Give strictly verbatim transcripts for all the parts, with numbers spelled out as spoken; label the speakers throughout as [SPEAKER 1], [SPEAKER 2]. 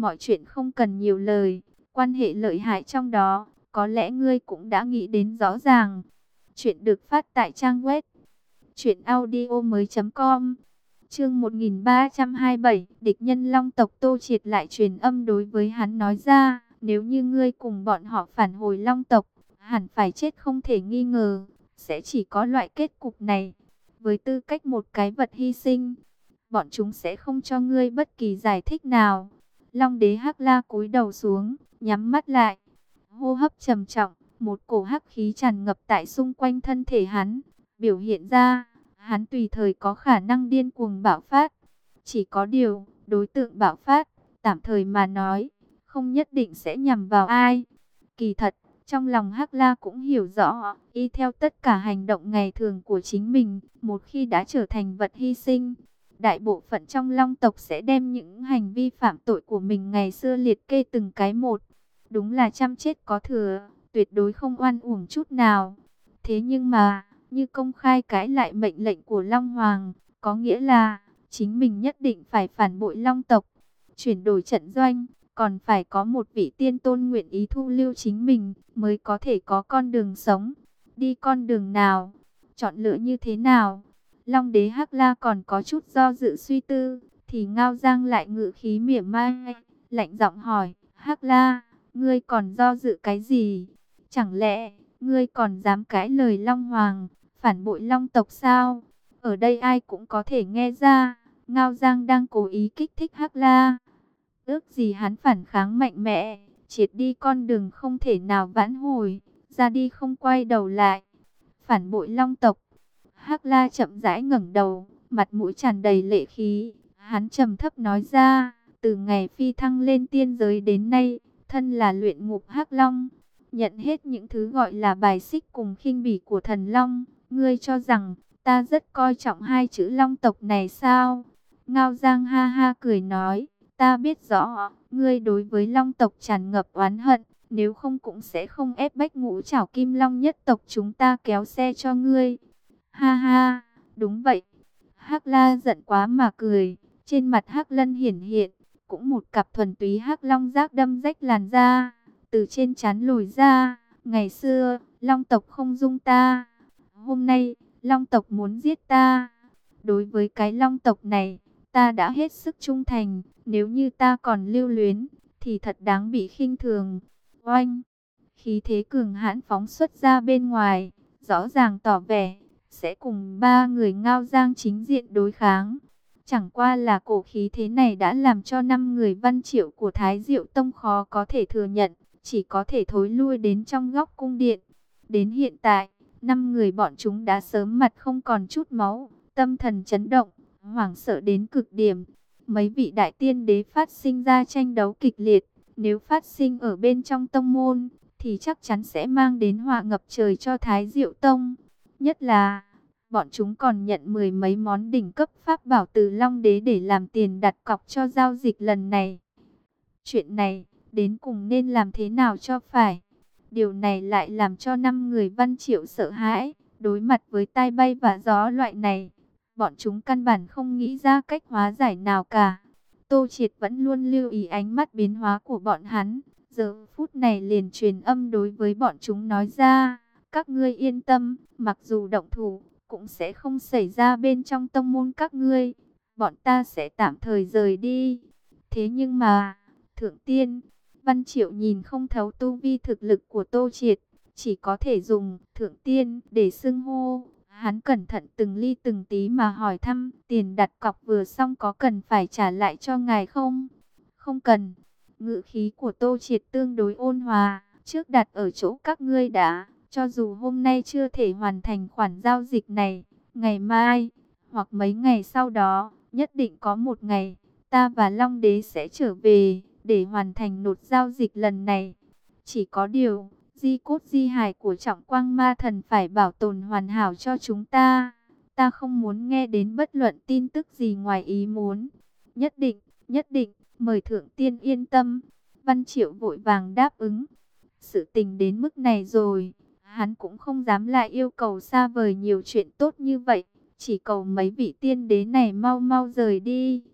[SPEAKER 1] mọi chuyện không cần nhiều lời, quan hệ lợi hại trong đó, có lẽ ngươi cũng đã nghĩ đến rõ ràng. Chuyện được phát tại trang web truyện audio mới chấm com. Chương một nghìn ba trăm hai mươi bảy, địch nhân Long tộc Tô Triệt lại truyền âm đối với hắn nói ra, nếu như ngươi cùng bọn họ phản hồi Long tộc, hẳn phải chết không thể nghi ngờ, sẽ chỉ có loại kết cục này. Với tư cách một cái vật hy sinh, bọn chúng sẽ không cho ngươi bất kỳ giải thích nào. Long đế Hắc La cúi đầu xuống, nhắm mắt lại, hô hấp trầm trọng, một cổ hắc khí tràn ngập tại xung quanh thân thể hắn, biểu hiện ra hắn tùy thời có khả năng điên cuồng bạo phát. Chỉ có điều, đối tượng bạo phát, tạm thời mà nói, không nhất định sẽ nhằm vào ai. Kỳ thật, trong lòng Hắc La cũng hiểu rõ, y theo tất cả hành động ngày thường của chính mình, một khi đã trở thành vật hy sinh, đại bộ phận trong Long tộc sẽ đem những hành vi phạm tội của mình ngày xưa liệt kê từng cái một. Đúng là trăm chết có thừa, tuyệt đối không oan uổng chút nào. Thế nhưng mà, như công khai cãi lại mệnh lệnh của Long Hoàng, có nghĩa là chính mình nhất định phải phản bội Long tộc, chuyển đổi trận doanh, còn phải có một vị tiên tôn nguyện ý thu lưu chính mình, mới có thể có con đường sống. Đi con đường nào? Chọn lựa như thế nào? Long đế Hắc La còn có chút do dự suy tư, thì Ngao Giang lại ngự khí mỉa mai, lạnh giọng hỏi, Hắc La, ngươi còn do dự cái gì? Chẳng lẽ ngươi còn dám cãi lời Long Hoàng, phản bội Long tộc sao? Ở đây ai cũng có thể nghe ra, Ngao Giang đang cố ý kích thích Hắc La. Ước gì hắn phản kháng mạnh mẽ, triệt đi con đường không thể nào vãn hồi, ra đi không quay đầu lại. Phản bội Long tộc. Hắc La chậm rãi ngẩng đầu, mặt mũi tràn đầy lệ khí, hắn trầm thấp nói ra, từ ngày phi thăng lên tiên giới đến nay, thân là luyện ngục Hắc Long, nhận hết những thứ gọi là bài xích cùng khinh bỉ của thần Long. Ngươi cho rằng ta rất coi trọng hai chữ Long tộc này sao? Ngao Giang ha ha cười nói, ta biết rõ, ngươi đối với Long tộc tràn ngập oán hận, nếu không cũng sẽ không ép bách Ngũ Trảo Kim Long nhất tộc chúng ta kéo xe cho ngươi. Ha ha, đúng vậy. Hắc La giận quá mà cười, trên mặt Hắc Lân hiển hiện, cũng một cặp thuần túy hắc long giác đâm rách làn da, từ trên trán lồi ra. Ngày xưa, Long tộc không dung ta, hôm nay, Long tộc muốn giết ta. Đối với cái Long tộc này, ta đã hết sức trung thành, nếu như ta còn lưu luyến, thì thật đáng bị khinh thường. Oanh, khí thế cường hãn phóng xuất ra bên ngoài, rõ ràng tỏ vẻ sẽ cùng ba người Ngao Giang chính diện đối kháng. Chẳng qua là cổ khí thế này đã làm cho năm người Văn Triệu của Thái Diệu Tông khó có thể thừa nhận, chỉ có thể thối lui đến trong góc cung điện. Đến hiện tại, năm người bọn chúng đã sớm mặt không còn chút máu, tâm thần chấn động, hoảng sợ đến cực điểm. Mấy vị đại tiên đế phát sinh ra tranh đấu kịch liệt, nếu phát sinh ở bên trong tông môn, thì chắc chắn sẽ mang đến họa ngập trời cho Thái Diệu Tông. Nhất là, bọn chúng còn nhận mười mấy món đỉnh cấp pháp bảo từ Long Đế để làm tiền đặt cọc cho giao dịch lần này. Chuyện này, đến cùng nên làm thế nào cho phải? Điều này lại làm cho năm người Văn Triệu sợ hãi, đối mặt với tai bay và gió loại này. Bọn chúng căn bản không nghĩ ra cách hóa giải nào cả. Tô Triệt vẫn luôn lưu ý ánh mắt biến hóa của bọn hắn. Giờ phút này liền truyền âm đối với bọn chúng nói ra, các ngươi yên tâm, mặc dù động thủ, cũng sẽ không xảy ra bên trong tông môn các ngươi. Bọn ta sẽ tạm thời rời đi. Thế nhưng mà, Thượng Tiên, Văn Triệu nhìn không thấu tu vi thực lực của Tô Triệt, chỉ có thể dùng Thượng Tiên để xưng hô. Hắn cẩn thận từng ly từng tí mà hỏi thăm, tiền đặt cọc vừa xong có cần phải trả lại cho ngài không? Không cần. Ngữ khí của Tô Triệt tương đối ôn hòa, trước đặt ở chỗ các ngươi đã, cho dù hôm nay chưa thể hoàn thành khoản giao dịch này, ngày mai, hoặc mấy ngày sau đó, nhất định có một ngày, ta và Long Đế sẽ trở về, để hoàn thành nốt giao dịch lần này. Chỉ có điều, di cốt di hài của Trọng Quang Ma Thần phải bảo tồn hoàn hảo cho chúng ta. Ta không muốn nghe đến bất luận tin tức gì ngoài ý muốn. Nhất định, nhất định, mời Thượng Tiên yên tâm. Văn Triệu vội vàng đáp ứng. Sự tình đến mức này rồi, hắn cũng không dám lại yêu cầu xa vời nhiều chuyện tốt như vậy. Chỉ cầu mấy vị tiên đế này mau mau rời đi,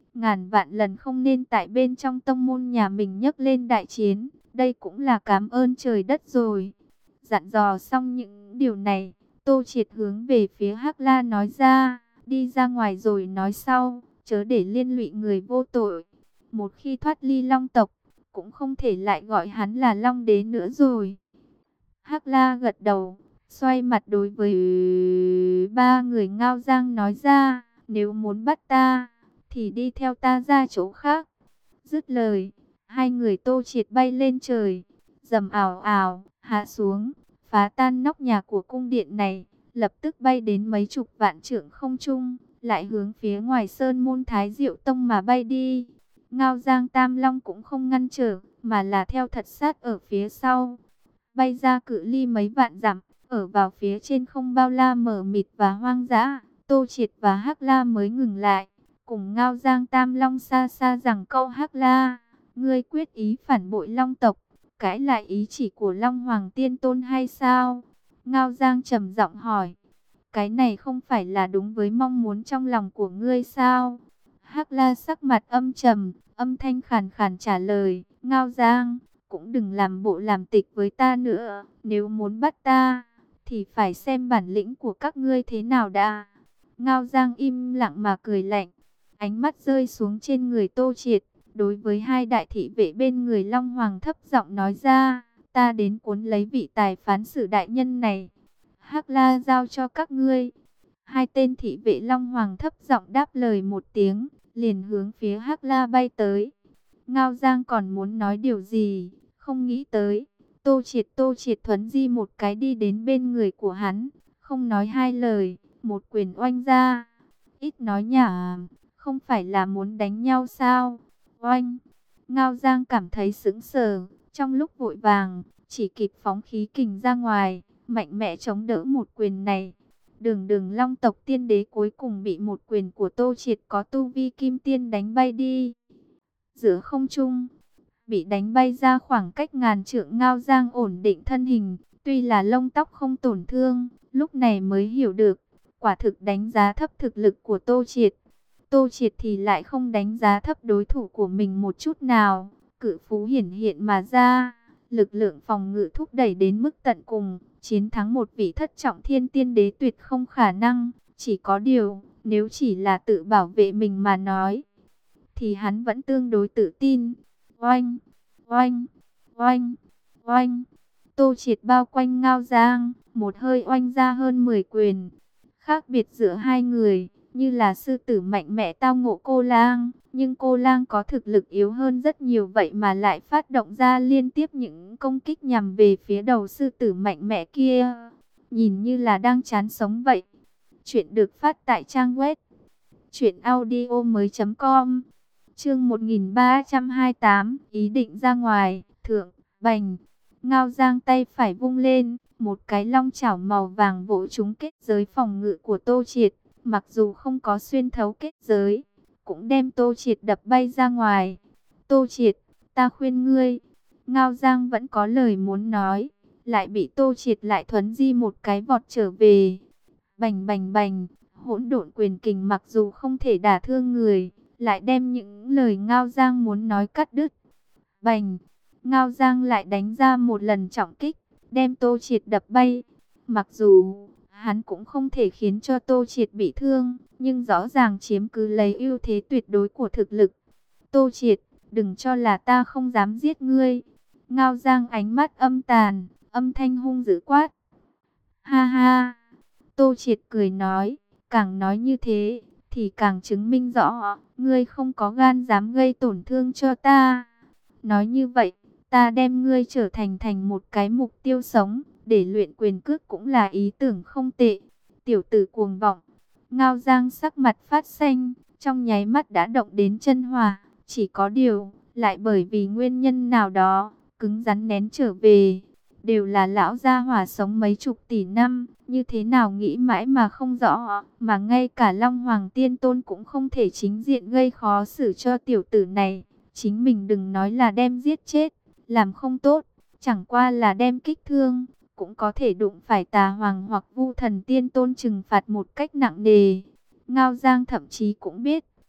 [SPEAKER 1] ngàn vạn lần không nên tại bên trong tông môn nhà mình nhấc lên đại chiến, đây cũng là cảm ơn trời đất rồi. Dặn dò xong những điều này, Tô Triệt hướng về phía Hắc La nói ra, đi ra ngoài rồi nói sau, chớ để liên lụy người vô tội. Một khi thoát ly Long tộc, cũng không thể lại gọi hắn là Long đế nữa rồi. Hắc La gật đầu, xoay mặt đối với ba người Ngao Giang nói ra, nếu muốn bắt ta, thì đi theo ta ra chỗ khác. Dứt lời, hai người Tô Triệt bay lên trời, rầm ảo ảo, hạ xuống, phá tan nóc nhà của cung điện này, lập tức bay đến mấy chục vạn trượng không trung, lại hướng phía ngoài sơn môn Thái Diệu Tông mà bay đi. Ngao Giang Tam Long cũng không ngăn trở, mà là theo thật sát ở phía sau, bay ra cự ly mấy vạn dặm, ở vào phía trên không bao la mờ mịt và hoang dã. Tô Triệt và Hắc La mới ngừng lại, cùng Ngao Giang Tam Long xa xa rằng câu: Hắc La, ngươi quyết ý phản bội Long tộc, cãi lại ý chỉ của Long Hoàng Tiên Tôn hay sao? Ngao Giang trầm giọng hỏi, cái này không phải là đúng với mong muốn trong lòng của ngươi sao? Hắc La sắc mặt âm trầm, âm thanh khàn khàn trả lời, Ngao Giang, cũng đừng làm bộ làm tịch với ta nữa, nếu muốn bắt ta, thì phải xem bản lĩnh của các ngươi thế nào đã. Ngao Giang im lặng mà cười lạnh, ánh mắt rơi xuống trên người Tô Triệt, đối với hai đại thị vệ bên người Long Hoàng thấp giọng nói ra, ta đến cuốn lấy vị tài phán xử đại nhân này, Hắc La giao cho các ngươi. Hai tên thị vệ Long Hoàng thấp giọng đáp lời một tiếng, liền hướng phía Hắc La bay tới. Ngao Giang còn muốn nói điều gì, không nghĩ tới, Tô Triệt Tô Triệt thuấn di một cái đi đến bên người của hắn, không nói hai lời, một quyền oanh ra. Ít nói nhảm, không phải là muốn đánh nhau sao? Oanh! Ngao Giang cảm thấy sững sờ, trong lúc vội vàng, chỉ kịp phóng khí kình ra ngoài, mạnh mẽ chống đỡ một quyền này. Đường Đường Long tộc tiên đế cuối cùng bị một quyền của Tô Triệt có tu vi kim tiên đánh bay đi. Giữa không trung, bị đánh bay ra khoảng cách ngàn trượng, Ngao Giang ổn định thân hình, tuy là lông tóc không tổn thương, lúc này mới hiểu được, quả thực đánh giá thấp thực lực của Tô Triệt. Tô Triệt thì lại không đánh giá thấp đối thủ của mình một chút nào, cự phú hiển hiện mà ra, lực lượng phòng ngự thúc đẩy đến mức tận cùng, chiến thắng một vị thất trọng thiên tiên đế tuyệt không khả năng. Chỉ có điều, nếu chỉ là tự bảo vệ mình mà nói, thì hắn vẫn tương đối tự tin. Oanh, oanh, oanh, oanh. Tô Triệt bao quanh Ngao Giang, một hơi oanh ra hơn mười quyền. Khác biệt giữa hai người, như là sư tử mạnh mẽ tao ngộ cô lang, nhưng cô lang có thực lực yếu hơn rất nhiều, vậy mà lại phát động ra liên tiếp những công kích nhằm về phía đầu sư tử mạnh mẽ kia. Nhìn như là đang chán sống vậy. Chuyện được phát tại trang web truyện audio mới chấm com. Chương một nghìn ba trăm hai mươi tám, ý định ra ngoài, thượng, bành. Ngao Giang tay phải vung lên, một cái long chảo màu vàng vỗ trúng kết giới phòng ngự của Tô Triệt. Mặc dù không có xuyên thấu kết giới, cũng đem Tô Triệt đập bay ra ngoài. Tô Triệt, ta khuyên ngươi. Ngao Giang vẫn có lời muốn nói, lại bị Tô Triệt lại thuấn di một cái vọt trở về. Bành bành bành, hỗn độn quyền kình mặc dù không thể đả thương người, lại đem những lời Ngao Giang muốn nói cắt đứt. Bành, Ngao Giang lại đánh ra một lần trọng kích, đem Tô Triệt đập bay. Mặc dù hắn cũng không thể khiến cho Tô Triệt bị thương, nhưng rõ ràng chiếm cứ lấy ưu thế tuyệt đối của thực lực. Tô Triệt, đừng cho là ta không dám giết ngươi. Ngao Giang ánh mắt âm tàn, âm thanh hung dữ quát. Ha ha, Tô Triệt cười nói, càng nói như thế, thì càng chứng minh rõ, ngươi không có gan dám gây tổn thương cho ta. Nói như vậy, ta đem ngươi trở thành thành một cái mục tiêu sống, để luyện quyền cước cũng là ý tưởng không tệ. Tiểu tử cuồng vọng. Ngao Giang sắc mặt phát xanh, trong nháy mắt đã động đến chân hỏa. Chỉ có điều, lại bởi vì nguyên nhân nào đó, cứng rắn nén trở về. Đều là lão gia hỏa sống mấy chục tỷ năm, như thế nào nghĩ mãi mà không rõ. Mà ngay cả Long Hoàng Tiên Tôn cũng không thể chính diện gây khó xử cho tiểu tử này. Chính mình đừng nói là đem giết chết, làm không tốt, chẳng qua là đem kích thương, cũng có thể đụng phải Tà Hoàng hoặc Vu Thần Tiên Tôn trừng phạt một cách nặng nề. Ngao Giang thậm chí cũng biết,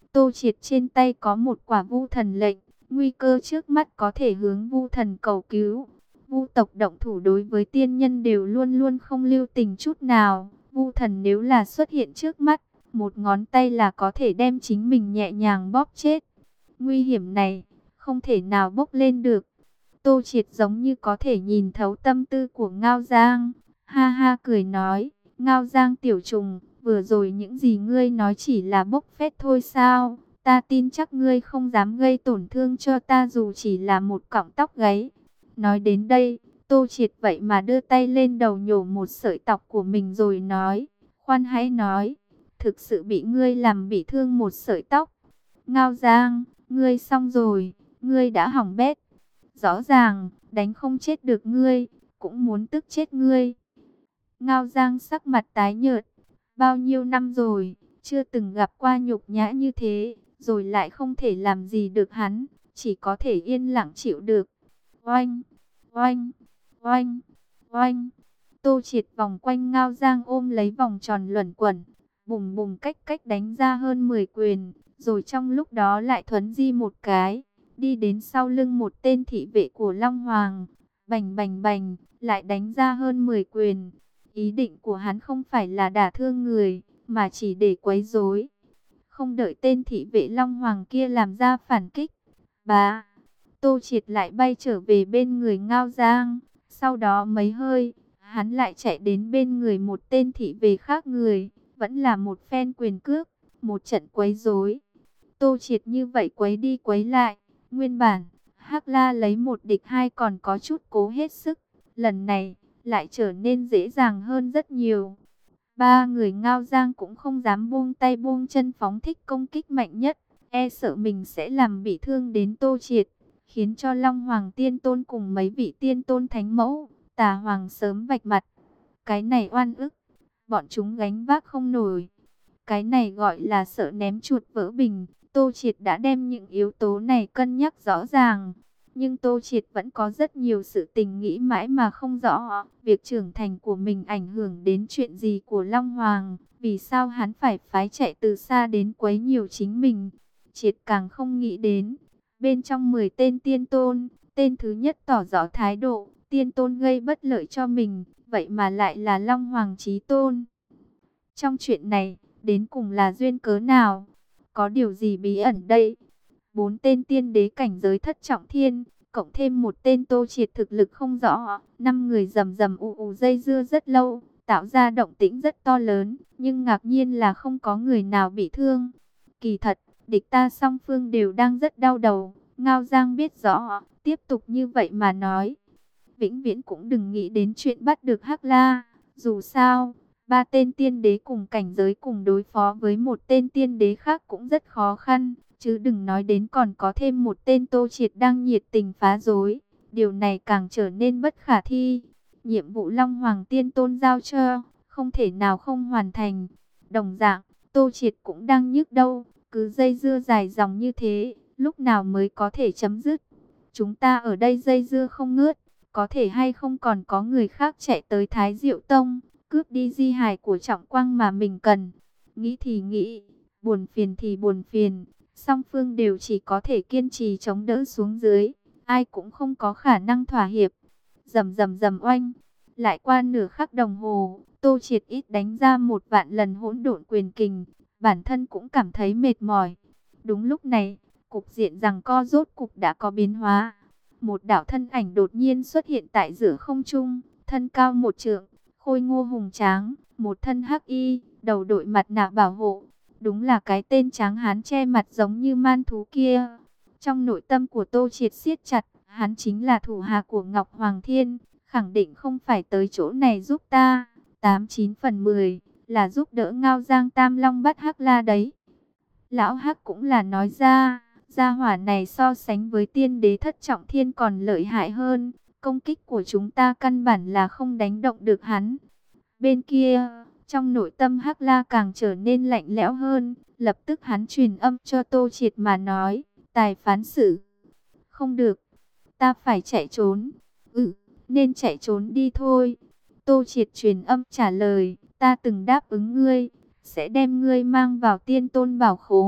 [SPEAKER 1] Tô Triệt trên tay có một quả vu thần lệnh, nguy cơ trước mắt có thể hướng vu thần cầu cứu. Vu tộc động thủ đối với tiên nhân đều luôn luôn không lưu tình chút nào. Vu thần nếu là xuất hiện trước mắt, một ngón tay là có thể đem chính mình nhẹ nhàng bóp chết. Nguy hiểm này, không thể nào bốc lên được. Tô Triệt giống như có thể nhìn thấu tâm tư của Ngao Giang. Ha ha cười nói, Ngao Giang tiểu trùng, vừa rồi những gì ngươi nói chỉ là bốc phét thôi sao? Ta tin chắc ngươi không dám gây tổn thương cho ta dù chỉ là một cọng tóc gáy. Nói đến đây, Tô Triệt vậy mà đưa tay lên đầu nhổ một sợi tóc của mình rồi nói, khoan hãy nói, thực sự bị ngươi làm bị thương một sợi tóc. Ngao Giang, ngươi xong rồi, ngươi đã hỏng bét. Rõ ràng, đánh không chết được ngươi, cũng muốn tức chết ngươi. Ngao Giang sắc mặt tái nhợt, bao nhiêu năm rồi, chưa từng gặp qua nhục nhã như thế, rồi lại không thể làm gì được hắn, chỉ có thể yên lặng chịu được. Oanh, oanh, oanh, oanh. Tô Triệt vòng quanh Ngao Giang ôm lấy vòng tròn luẩn quẩn, bùng bùng cách cách đánh ra hơn mười quyền, rồi trong lúc đó lại thuấn di một cái, đi đến sau lưng một tên thị vệ của Long Hoàng, bành bành bành, lại đánh ra hơn mười quyền. Ý định của hắn không phải là đả thương người, mà chỉ để quấy rối. Không đợi tên thị vệ Long Hoàng kia làm ra phản kích, bá, Tô Triệt lại bay trở về bên người Ngao Giang. Sau đó mấy hơi, hắn lại chạy đến bên người một tên thị vệ khác người, vẫn là một phen quyền cước, một trận quấy rối. Tô Triệt như vậy quấy đi quấy lại, nguyên bản Hắc La lấy một địch hai còn có chút cố hết sức, lần này lại trở nên dễ dàng hơn rất nhiều. Ba người Ngao Giang cũng không dám buông tay buông chân phóng thích công kích mạnh nhất, e sợ mình sẽ làm bị thương đến Tô Triệt, khiến cho Long Hoàng Tiên Tôn cùng mấy vị Tiên Tôn Thánh Mẫu, Tà Hoàng sớm vạch mặt. Cái này oan ức, bọn chúng gánh vác không nổi. Cái này gọi là sợ ném chuột vỡ bình. Tô Triệt đã đem những yếu tố này cân nhắc rõ ràng. Nhưng Tô Triệt vẫn có rất nhiều sự tình nghĩ mãi mà không rõ. Việc trưởng thành của mình ảnh hưởng đến chuyện gì của Long Hoàng. Vì sao hắn phải phái chạy từ xa đến quấy nhiều chính mình. Triệt càng không nghĩ đến. Bên trong mười tên tiên tôn, tên thứ nhất tỏ rõ thái độ. Tiên tôn gây bất lợi cho mình. Vậy mà lại là Long Hoàng Chí Tôn. Trong chuyện này, đến cùng là duyên cớ nào? Có điều gì bí ẩn đây? Bốn tên tiên đế cảnh giới thất trọng thiên, cộng thêm một tên Tô Triệt thực lực không rõ. Năm người rầm rầm ù ù dây dưa rất lâu, tạo ra động tĩnh rất to lớn. Nhưng ngạc nhiên là không có người nào bị thương. Kỳ thật, địch ta song phương đều đang rất đau đầu. Ngao Giang biết rõ, tiếp tục như vậy mà nói, vĩnh viễn cũng đừng nghĩ đến chuyện bắt được Hắc La. Dù sao, ba tên tiên đế cùng cảnh giới cùng đối phó với một tên tiên đế khác cũng rất khó khăn, chứ đừng nói đến còn có thêm một tên Tô Triệt đang nhiệt tình phá rối. Điều này càng trở nên bất khả thi. Nhiệm vụ Long Hoàng Tiên Tôn giao cho, không thể nào không hoàn thành. Đồng dạng, Tô Triệt cũng đang nhức đầu, cứ dây dưa dài dòng như thế, lúc nào mới có thể chấm dứt. Chúng ta ở đây dây dưa không ngớt, có thể hay không còn có người khác chạy tới Thái Diệu Tông, cướp đi di hài của Trọng Quang mà mình cần. Nghĩ thì nghĩ, buồn phiền thì buồn phiền, song phương đều chỉ có thể kiên trì chống đỡ xuống dưới, ai cũng không có khả năng thỏa hiệp. Rầm rầm rầm oanh, lại qua nửa khắc đồng hồ, Tô Triệt ít đánh ra một vạn lần hỗn độn quyền kình, bản thân cũng cảm thấy mệt mỏi. Đúng lúc này, cục diện giằng co rốt cục đã có biến hóa. Một đạo thân ảnh đột nhiên xuất hiện tại giữa không trung, thân cao một trượng, khôi ngô hùng tráng, một thân hắc y, đầu đội mặt nạ bảo hộ. Đúng là cái tên tráng hán che mặt giống như man thú kia. Trong nội tâm của Tô Triệt siết chặt, hắn chính là thủ hạ của Ngọc Hoàng Thiên, khẳng định không phải tới chỗ này giúp ta. Tám chín phần mười là giúp đỡ Ngao Giang Tam Long bắt Hắc La đấy. Lão Hắc cũng là nói ra, gia hỏa này so sánh với tiên đế thất trọng thiên còn lợi hại hơn. Công kích của chúng ta căn bản là không đánh động được hắn. Bên kia, trong nội tâm Hắc La càng trở nên lạnh lẽo hơn. Lập tức hắn truyền âm cho Tô Triệt mà nói, tài phán xử. Không được, ta phải chạy trốn. Ừ, nên chạy trốn đi thôi. Tô Triệt truyền âm trả lời, ta từng đáp ứng ngươi, sẽ đem ngươi mang vào Tiên Tôn bảo khố,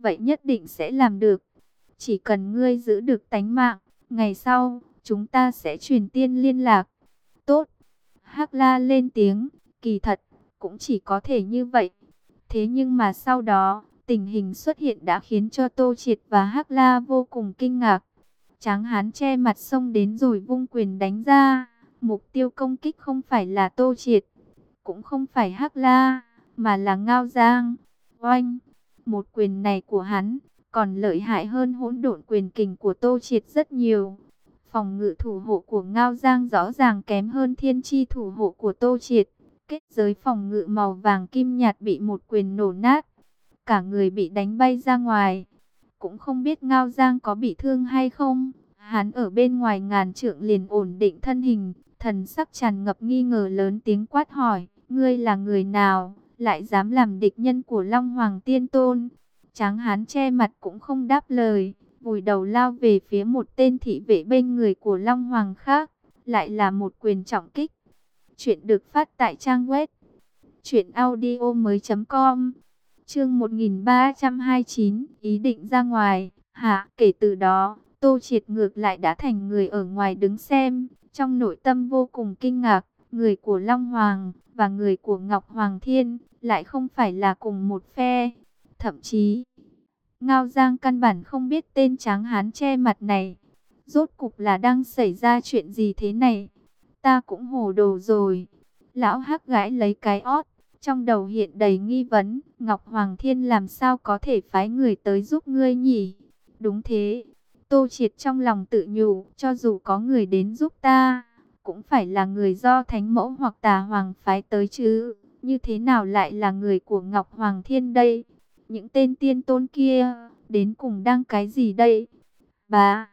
[SPEAKER 1] vậy nhất định sẽ làm được. Chỉ cần ngươi giữ được tánh mạng, ngày sau, chúng ta sẽ truyền tiên liên lạc. Tốt. Hắc La lên tiếng, kỳ thật, cũng chỉ có thể như vậy. Thế nhưng mà sau đó, tình hình xuất hiện đã khiến cho Tô Triệt và Hắc La vô cùng kinh ngạc. Tráng hán che mặt xông đến rồi vung quyền đánh ra. Mục tiêu công kích không phải là Tô Triệt, cũng không phải Hắc La, mà là Ngao Giang. Oanh! Một quyền này của hắn còn lợi hại hơn hỗn độn quyền kình của Tô Triệt rất nhiều. Phòng ngự thủ hộ của Ngao Giang rõ ràng kém hơn thiên chi thủ hộ của Tô Triệt. Kết giới phòng ngự màu vàng kim nhạt bị một quyền nổ nát. Cả người bị đánh bay ra ngoài. Cũng không biết Ngao Giang có bị thương hay không. Hắn ở bên ngoài ngàn trượng liền ổn định thân hình. Thần sắc tràn ngập nghi ngờ, lớn tiếng quát hỏi: ngươi là người nào, lại dám làm địch nhân của Long Hoàng Tiên Tôn? Tráng hán che mặt cũng không đáp lời, vùi đầu lao về phía một tên thị vệ bên người của Long Hoàng khác. Lại là một quyền trọng kích. Chuyện được phát tại trang web truyện audio mới com. Chương một nghìn ba trăm hai mươi chín, ý định ra ngoài. Hạ, kể từ đó, Tô Triệt ngược lại đã thành người ở ngoài đứng xem, trong nội tâm vô cùng kinh ngạc. Người của Long Hoàng và người của Ngọc Hoàng Thiên lại không phải là cùng một phe. Thậm chí, Ngao Giang căn bản không biết tên tráng hán che mặt này. Rốt cục là đang xảy ra chuyện gì thế này? Ta cũng hồ đồ rồi. Lão Hắc gãi lấy cái ót, trong đầu hiện đầy nghi vấn. Ngọc Hoàng Thiên làm sao có thể phái người tới giúp ngươi nhỉ? Đúng thế. Tô Triệt trong lòng tự nhủ, cho dù có người đến giúp ta, cũng phải là người do Thánh Mẫu hoặc Tà Hoàng phái tới chứ. Như thế nào lại là người của Ngọc Hoàng Thiên đây? Những tên tiên tôn kia, đến cùng đang cái gì đây? Bá,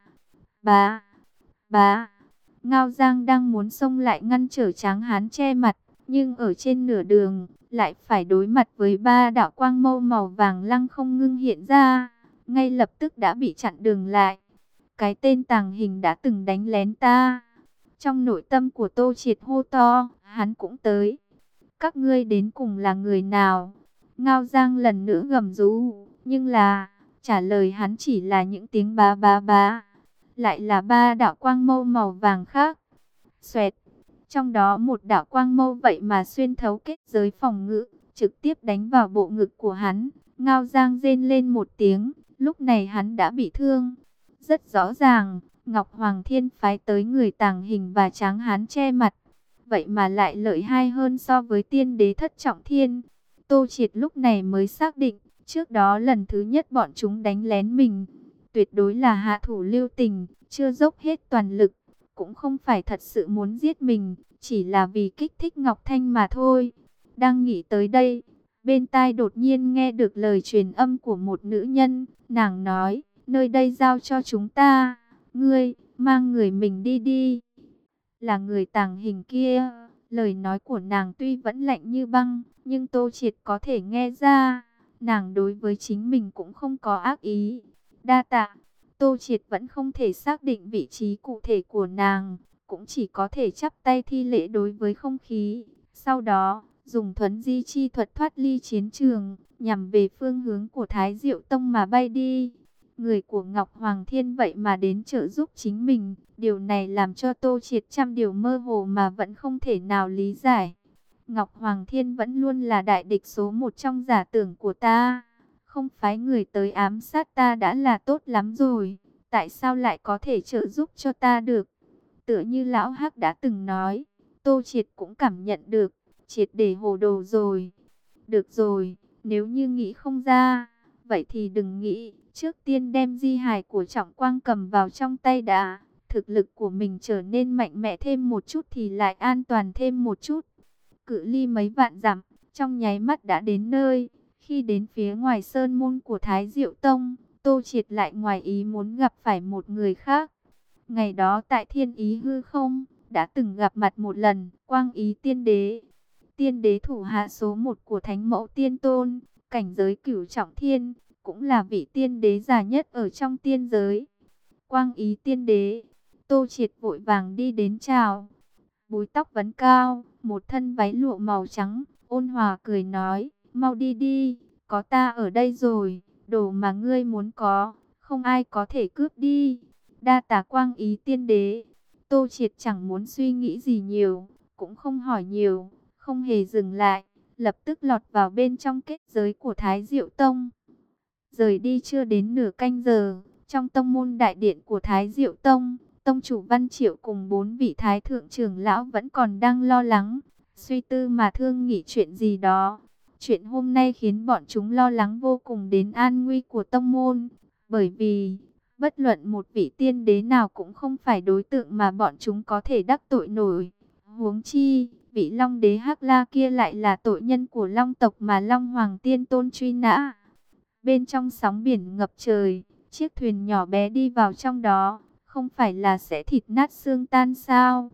[SPEAKER 1] bá, bá. Ngao Giang đang muốn xông lại ngăn trở tráng hán che mặt, nhưng ở trên nửa đường, lại phải đối mặt với ba đạo quang mâu màu vàng lăng không ngưng hiện ra. Ngay lập tức đã bị chặn đường lại. Cái tên tàng hình đã từng đánh lén ta. Trong nội tâm của Tô Triệt hô to, hắn cũng tới. Các ngươi đến cùng là người nào? Ngao Giang lần nữa gầm rú, nhưng là, trả lời hắn chỉ là những tiếng bá bá bá. Lại là ba đạo quang mâu màu vàng khác. Xoẹt, trong đó một đạo quang mâu vậy mà xuyên thấu kết giới phòng ngự, trực tiếp đánh vào bộ ngực của hắn. Ngao Giang rên lên một tiếng, lúc này hắn đã bị thương. Rất rõ ràng, Ngọc Hoàng Thiên phái tới người tàng hình và tráng hán che mặt. Vậy mà lại lợi hại hơn so với tiên đế thất trọng thiên. Tô Triệt lúc này mới xác định, trước đó lần thứ nhất bọn chúng đánh lén mình. Tuyệt đối là hạ thủ lưu tình, chưa dốc hết toàn lực. Cũng không phải thật sự muốn giết mình, chỉ là vì kích thích Ngọc Thanh mà thôi. Đang nghĩ tới đây, bên tai đột nhiên nghe được lời truyền âm của một nữ nhân. Nàng nói, nơi đây giao cho chúng ta, ngươi, mang người mình đi đi. Là người tàng hình kia. Lời nói của nàng tuy vẫn lạnh như băng, nhưng Tô Triệt có thể nghe ra, nàng đối với chính mình cũng không có ác ý. Đa tạ. Tô Triệt vẫn không thể xác định vị trí cụ thể của nàng, cũng chỉ có thể chắp tay thi lễ đối với không khí. Sau đó, dùng thuấn di chi thuật thoát ly chiến trường, nhằm về phương hướng của Thái Diệu Tông mà bay đi. Người của Ngọc Hoàng Thiên vậy mà đến trợ giúp chính mình. Điều này làm cho Tô Triệt trăm điều mơ hồ mà vẫn không thể nào lý giải. Ngọc Hoàng Thiên vẫn luôn là đại địch số một trong giả tưởng của ta. Không phái người tới ám sát ta đã là tốt lắm rồi. Tại sao lại có thể trợ giúp cho ta được? Tựa như Lão Hắc đã từng nói, Tô Triệt cũng cảm nhận được, triệt để hồ đồ rồi. Được rồi, nếu như nghĩ không ra, vậy thì đừng nghĩ. Trước tiên đem di hài của Trọng Quang cầm vào trong tay đã. Thực lực của mình trở nên mạnh mẽ thêm một chút thì lại an toàn thêm một chút. Cự ly mấy vạn dặm, trong nháy mắt đã đến nơi. Khi đến phía ngoài sơn môn của Thái Diệu Tông, Tô Triệt lại ngoài ý muốn gặp phải một người khác. Ngày đó tại Thiên Ý hư không, đã từng gặp mặt một lần, Quang Ý Tiên Đế. Tiên Đế thủ hạ số một của Thánh Mẫu Tiên Tôn, cảnh giới cửu trọng thiên, cũng là vị tiên đế già nhất ở trong tiên giới. Quang Ý Tiên Đế, Tô Triệt vội vàng đi đến chào. Búi tóc vấn cao, một thân váy lụa màu trắng, ôn hòa cười nói, mau đi đi, có ta ở đây rồi, Đồ mà ngươi muốn có, không ai có thể cướp đi. Đa tạ Quang Ý tiên đế. Tô Triệt chẳng muốn suy nghĩ gì nhiều, cũng không hỏi nhiều, không hề dừng lại, lập tức lọt vào bên trong kết giới của Thái Diệu Tông. Rời đi chưa đến nửa canh giờ, trong tông môn đại điện của Thái Diệu Tông, tông chủ Văn Triệu cùng bốn vị thái thượng trưởng lão vẫn còn đang lo lắng, suy tư mà thương nghị chuyện gì đó. Chuyện hôm nay khiến bọn chúng lo lắng vô cùng đến an nguy của tông môn, bởi vì bất luận một vị tiên đế nào cũng không phải đối tượng mà bọn chúng có thể đắc tội nổi. Huống chi, vị Long đế Hắc La kia lại là tội nhân của Long tộc mà Long Hoàng Tiên Tôn truy nã. Bên trong sóng biển ngập trời, chiếc thuyền nhỏ bé đi vào trong đó, không phải là sẽ thịt nát xương tan sao?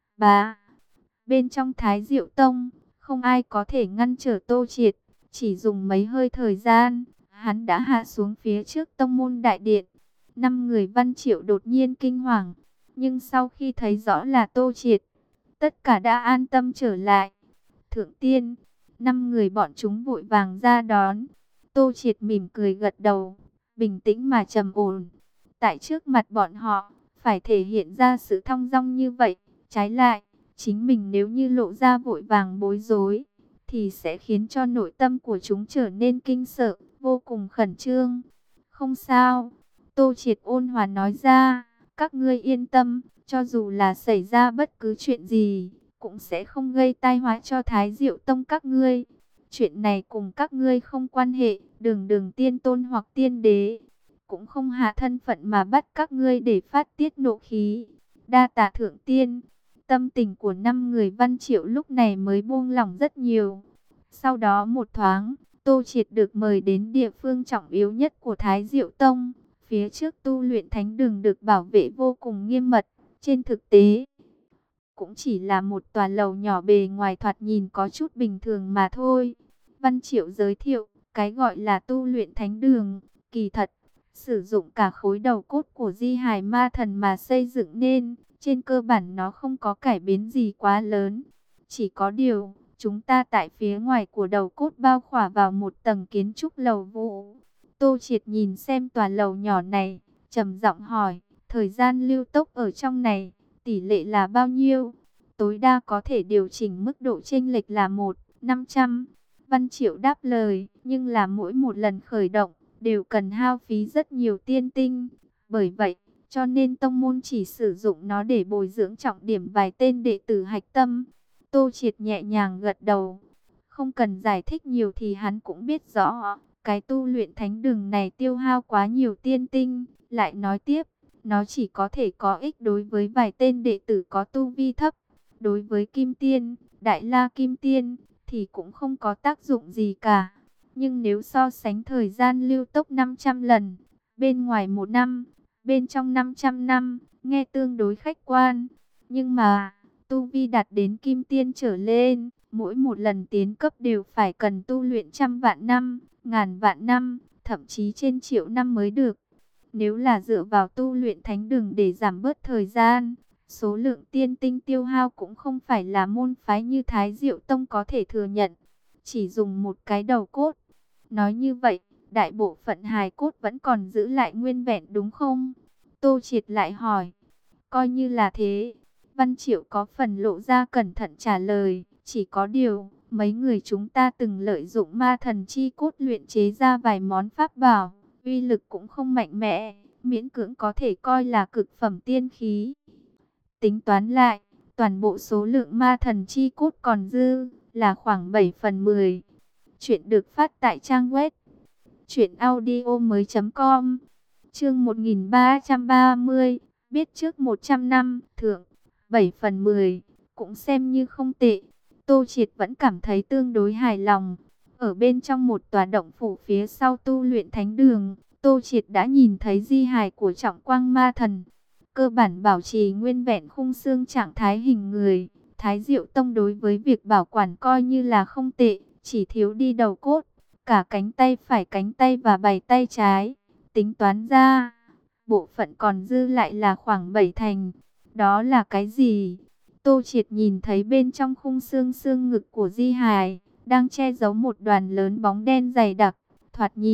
[SPEAKER 1] Bá, bên trong Thái Diệu Tông, không ai có thể ngăn trở Tô Triệt, chỉ dùng mấy hơi thời gian, hắn đã hạ xuống phía trước tông môn đại điện. Năm người Văn Triệu đột nhiên kinh hoàng, nhưng sau khi thấy rõ là Tô Triệt, tất cả đã an tâm trở lại. Thượng tiên, năm người bọn chúng vội vàng ra đón. Tô Triệt mỉm cười gật đầu, bình tĩnh mà trầm ổn. Tại trước mặt bọn họ, phải thể hiện ra sự thong dong như vậy. Trái lại, chính mình nếu như lộ ra vội vàng bối rối, thì sẽ khiến cho nội tâm của chúng trở nên kinh sợ, vô cùng khẩn trương. Không sao, Tô Triệt ôn hòa nói ra, các ngươi yên tâm, cho dù là xảy ra bất cứ chuyện gì, cũng sẽ không gây tai họa cho Thái Diệu Tông các ngươi. Chuyện này cùng các ngươi không quan hệ, đường đường tiên tôn hoặc tiên đế, cũng không hạ thân phận mà bắt các ngươi để phát tiết nộ khí. Đa tạ thượng tiên. Tâm tình của năm người Văn Triệu lúc này mới buông lỏng rất nhiều. Sau đó một thoáng, Tô Triệt được mời đến địa phương trọng yếu nhất của Thái Diệu Tông. Phía trước tu luyện thánh đường được bảo vệ vô cùng nghiêm mật. Trên thực tế, cũng chỉ là một tòa lầu nhỏ bề ngoài thoạt nhìn có chút bình thường mà thôi. Văn Triệu giới thiệu, cái gọi là tu luyện thánh đường, kỳ thật, sử dụng cả khối đầu cốt của di hài ma thần mà xây dựng nên. Trên cơ bản nó không có cải biến gì quá lớn. Chỉ có điều, chúng ta tại phía ngoài của đầu cốt bao khỏa vào một tầng kiến trúc lầu vũ. Tô Triệt nhìn xem tòa lầu nhỏ này, trầm giọng hỏi, thời gian lưu tốc ở trong này, tỷ lệ là bao nhiêu? Tối đa có thể điều chỉnh mức độ chênh lệch là một, năm trăm. Văn Triệu đáp lời, nhưng là mỗi một lần khởi động, đều cần hao phí rất nhiều tiên tinh. Bởi vậy, cho nên tông môn chỉ sử dụng nó để bồi dưỡng trọng điểm vài tên đệ tử hạch tâm. Tô Triệt nhẹ nhàng gật đầu. Không cần giải thích nhiều thì hắn cũng biết rõ. Cái tu luyện thánh đường này tiêu hao quá nhiều tiên tinh. Lại nói tiếp, nó chỉ có thể có ích đối với vài tên đệ tử có tu vi thấp. Đối với Kim Tiên, Đại La Kim Tiên, thì cũng không có tác dụng gì cả. Nhưng nếu so sánh thời gian lưu tốc năm trăm lần, bên ngoài một năm, bên trong năm trăm năm, nghe tương đối khách quan. Nhưng mà, tu vi đạt đến Kim Tiên trở lên, mỗi một lần tiến cấp đều phải cần tu luyện trăm vạn năm, ngàn vạn năm, thậm chí trên triệu năm mới được. Nếu là dựa vào tu luyện thánh đường để giảm bớt thời gian, số lượng tiên tinh tiêu hao cũng không phải là môn phái như Thái Diệu Tông có thể thừa nhận. Chỉ dùng một cái đầu cốt. Nói như vậy, đại bộ phận hài cốt vẫn còn giữ lại nguyên vẹn đúng không? Tô Triệt lại hỏi. Coi như là thế. Văn Triệu có phần lộ ra cẩn thận trả lời. Chỉ có điều, mấy người chúng ta từng lợi dụng ma thần chi cốt luyện chế ra vài món pháp bảo. Uy lực cũng không mạnh mẽ, miễn cưỡng có thể coi là cực phẩm tiên khí. Tính toán lại, toàn bộ số lượng ma thần chi cốt còn dư là khoảng bảy phần mười. Chuyện được phát tại trang web truyện audio mới chấm com. Chương một nghìn ba trăm ba mươi, biết trước một trăm năm, thượng, bảy phần mười, cũng xem như không tệ. Tô Triệt vẫn cảm thấy tương đối hài lòng. Ở bên trong một tòa động phủ phía sau tu luyện thánh đường, Tô Triệt đã nhìn thấy di hài của Trọng Quang Ma Thần. Cơ bản bảo trì nguyên vẹn khung xương trạng thái hình người. Thái Diệu Tông đối với việc bảo quản coi như là không tệ, chỉ thiếu đi đầu cốt, cả cánh tay phải, cánh tay và bảy tay trái. Tính toán ra, bộ phận còn dư lại là khoảng bảy thành. Đó là cái gì? Tô Triệt nhìn thấy bên trong khung xương xương ngực của di hài, đang che giấu một đoàn lớn bóng đen dày đặc. Thoạt nhìn,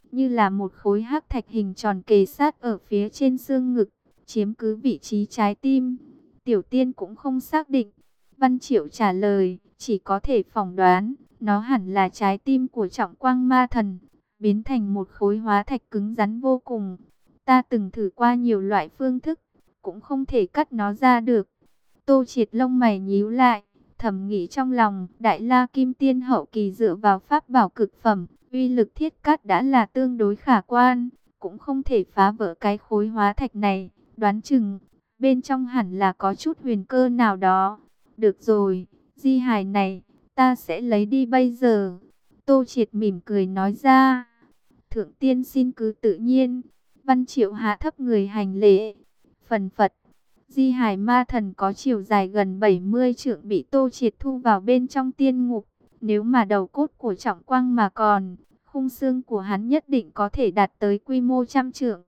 [SPEAKER 1] như là một khối hắc thạch hình tròn kề sát ở phía trên xương ngực, chiếm cứ vị trí trái tim. Tiểu Tiên cũng không xác định. Văn Triệu trả lời, chỉ có thể phỏng đoán, nó hẳn là trái tim của Trọng Quang Ma Thần, biến thành một khối hóa thạch cứng rắn vô cùng. Ta từng thử qua nhiều loại phương thức, cũng không thể cắt nó ra được. Tô Triệt lông mày nhíu lại, thầm nghĩ trong lòng, Đại La Kim Tiên hậu kỳ dựa vào pháp bảo cực phẩm, uy lực thiết cắt đã là tương đối khả quan, cũng không thể phá vỡ cái khối hóa thạch này, đoán chừng bên trong hẳn là có chút huyền cơ nào đó. Được rồi, di hài này, ta sẽ lấy đi bây giờ. Tô Triệt mỉm cười nói ra. Thượng tiên xin cứ tự nhiên. Văn Triệu hạ thấp người hành lễ. Phần phật, di hài ma thần có chiều dài gần bảy mươi trượng bị Tô Triệt thu vào bên trong tiên ngục. Nếu mà đầu cốt của Trọng Quang mà còn, khung xương của hắn nhất định có thể đạt tới quy mô trăm trượng.